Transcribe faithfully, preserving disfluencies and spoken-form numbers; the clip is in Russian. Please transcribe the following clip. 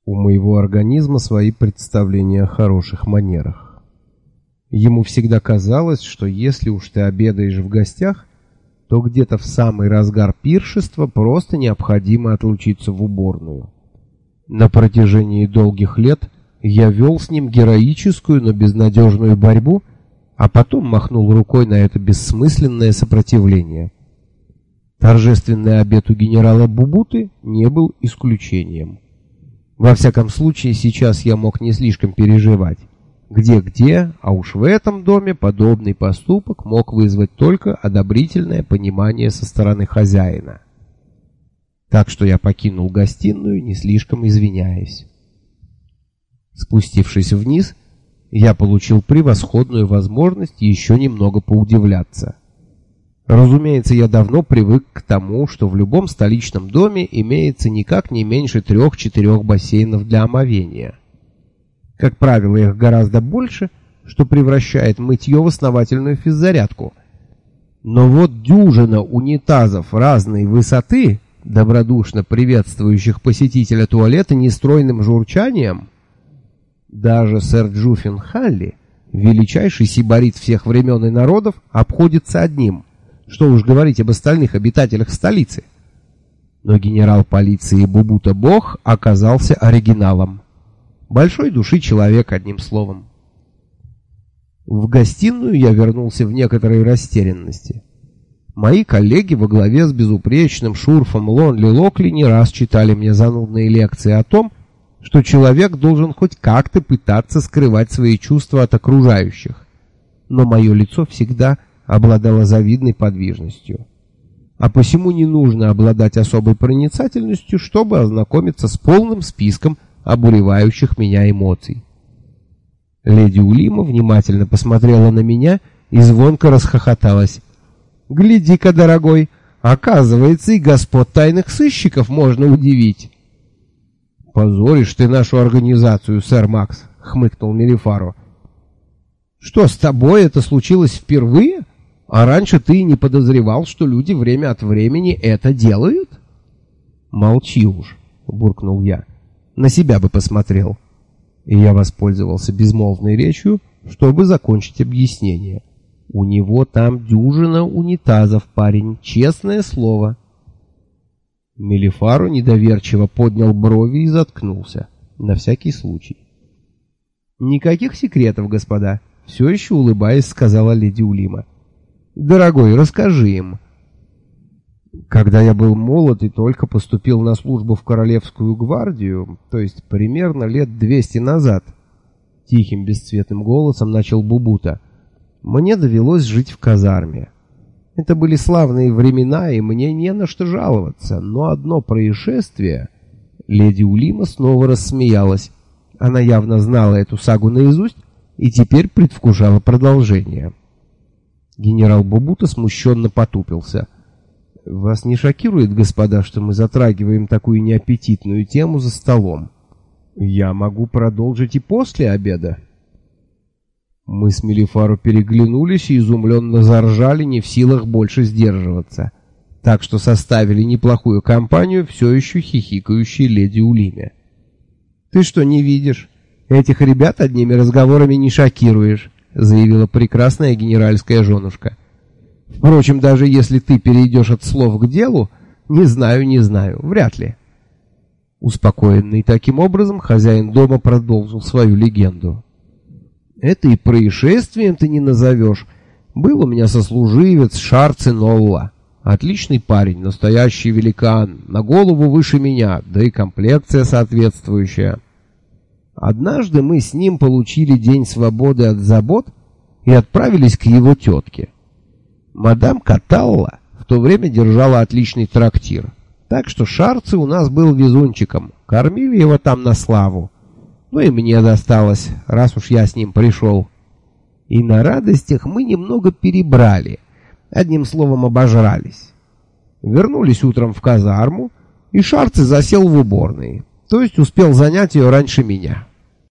У моего организма свои представления о хороших манерах. Ему всегда казалось, что если уж ты обедаешь в гостях, то где-то в самый разгар пиршества просто необходимо отлучиться в уборную. На протяжении долгих лет я вел с ним героическую, но безнадежную борьбу, а потом махнул рукой на это бессмысленное сопротивление. Торжественный обед у генерала Бубуты не был исключением. Во всяком случае, сейчас я мог не слишком переживать. Где-где, а уж в этом доме подобный поступок мог вызвать только одобрительное понимание со стороны хозяина. Так что я покинул гостиную, не слишком извиняясь. Спустившись вниз, я получил превосходную возможность еще немного поудивляться. Разумеется, я давно привык к тому, что в любом столичном доме имеется никак не меньше трех-четырех бассейнов для омовения. Как правило, их гораздо больше, что превращает мытье в основательную физзарядку. Но вот дюжина унитазов разной высоты, добродушно приветствующих посетителя туалета нестройным журчанием, даже сэр Джуффин Халли, величайший сибарит всех времен и народов, обходится одним. Что уж говорить об остальных обитателях столицы. Но генерал полиции Бубута Бог оказался оригиналом. Большой души человек, одним словом. В гостиную я вернулся в некоторой растерянности. Мои коллеги во главе с безупречным шурфом Лонли Локли не раз читали мне занудные лекции о том, что человек должен хоть как-то пытаться скрывать свои чувства от окружающих. Но мое лицо всегда обладало завидной подвижностью. А посему не нужно обладать особой проницательностью, чтобы ознакомиться с полным списком обуревающих меня эмоций. Леди Улима внимательно посмотрела на меня и звонко расхохоталась. «Гляди-ка, дорогой, оказывается, и господ тайных сыщиков можно удивить». «Позоришь ты нашу организацию, сэр Макс», — хмыкнул Мелифаро. «Что, с тобой это случилось впервые? А раньше ты не подозревал, что люди время от времени это делают?» «Молчи уж», — буркнул я. «На себя бы посмотрел». И я воспользовался безмолвной речью, чтобы закончить объяснение. «У него там дюжина унитазов, парень, честное слово». Мелифаро недоверчиво поднял брови и заткнулся, на всякий случай. «Никаких секретов, господа», — все еще улыбаясь, сказала леди Улима. «Дорогой, расскажи им». Когда я был молод и только поступил на службу в Королевскую гвардию, то есть примерно лет двести назад, тихим бесцветным голосом начал Бубута, мне довелось жить в казарме. Это были славные времена, и мне не на что жаловаться, но одно происшествие... Леди Улима снова рассмеялась. Она явно знала эту сагу наизусть и теперь предвкушала продолжение. Генерал Бубута смущенно потупился. «Вас не шокирует, господа, что мы затрагиваем такую неаппетитную тему за столом? Я могу продолжить и после обеда». Мы с Мелифаро переглянулись и изумленно заржали, не в силах больше сдерживаться, так что составили неплохую компанию все еще хихикающей леди Улиме. «Ты что, не видишь? Этих ребят одними разговорами не шокируешь», — заявила прекрасная генеральская женушка. «Впрочем, даже если ты перейдешь от слов к делу, не знаю, не знаю, вряд ли». Успокоенный таким образом, хозяин дома продолжил свою легенду. «Это и происшествием ты не назовешь. Был у меня сослуживец Шарци Нолла. Отличный парень, настоящий великан, на голову выше меня, да и комплекция соответствующая. Однажды мы с ним получили день свободы от забот и отправились к его тетке. Мадам Каталла в то время держала отличный трактир, так что Шарци у нас был везунчиком, кормили его там на славу. Ну и мне досталось, раз уж я с ним пришел. И на радостях мы немного перебрали, одним словом обожрались. Вернулись утром в казарму, и Шарци засел в уборной, то есть успел занять ее раньше меня.